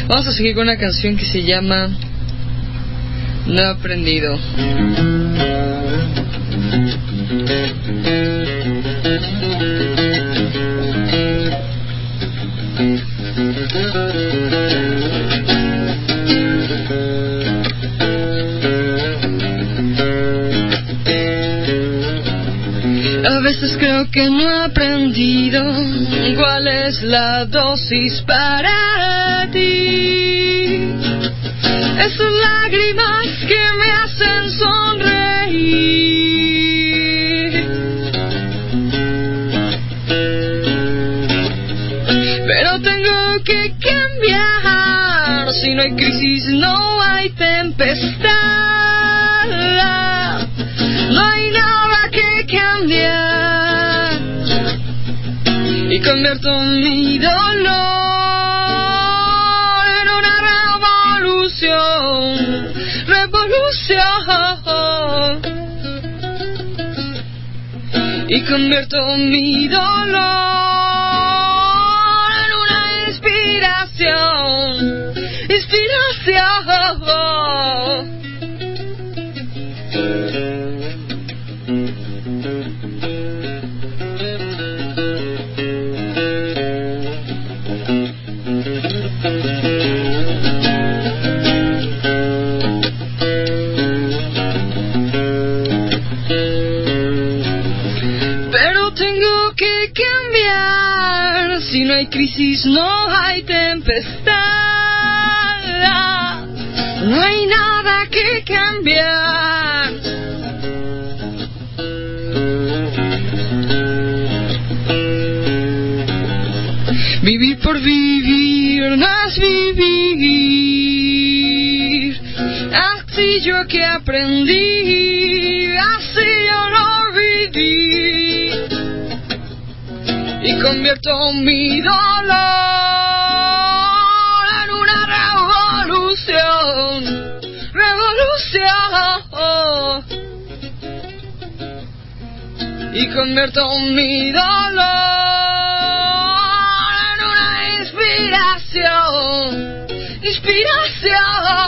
Vamos a seguir con una canción que se llama No he aprendido. A veces creo que no he aprendido cuál es la dosis para ti. Esas lágrimas que me hacen sonreír. Pero tengo que cambiar. Si no hay crisis, no hay tempestad. No hay nada que cambiar. Y convierto mi dolor en una revolución. Y convierto mi dolor en una inspiración. Pero tengo que cambiar. Si no hay crisis, no hay tempestad. No hay nada que cambiar. Vivir por vivir no es vivir. Así yo que aprendí, así yo lo viví. Y convierto mi dolor en una revolución. Y convierto mi dolor en una inspiración.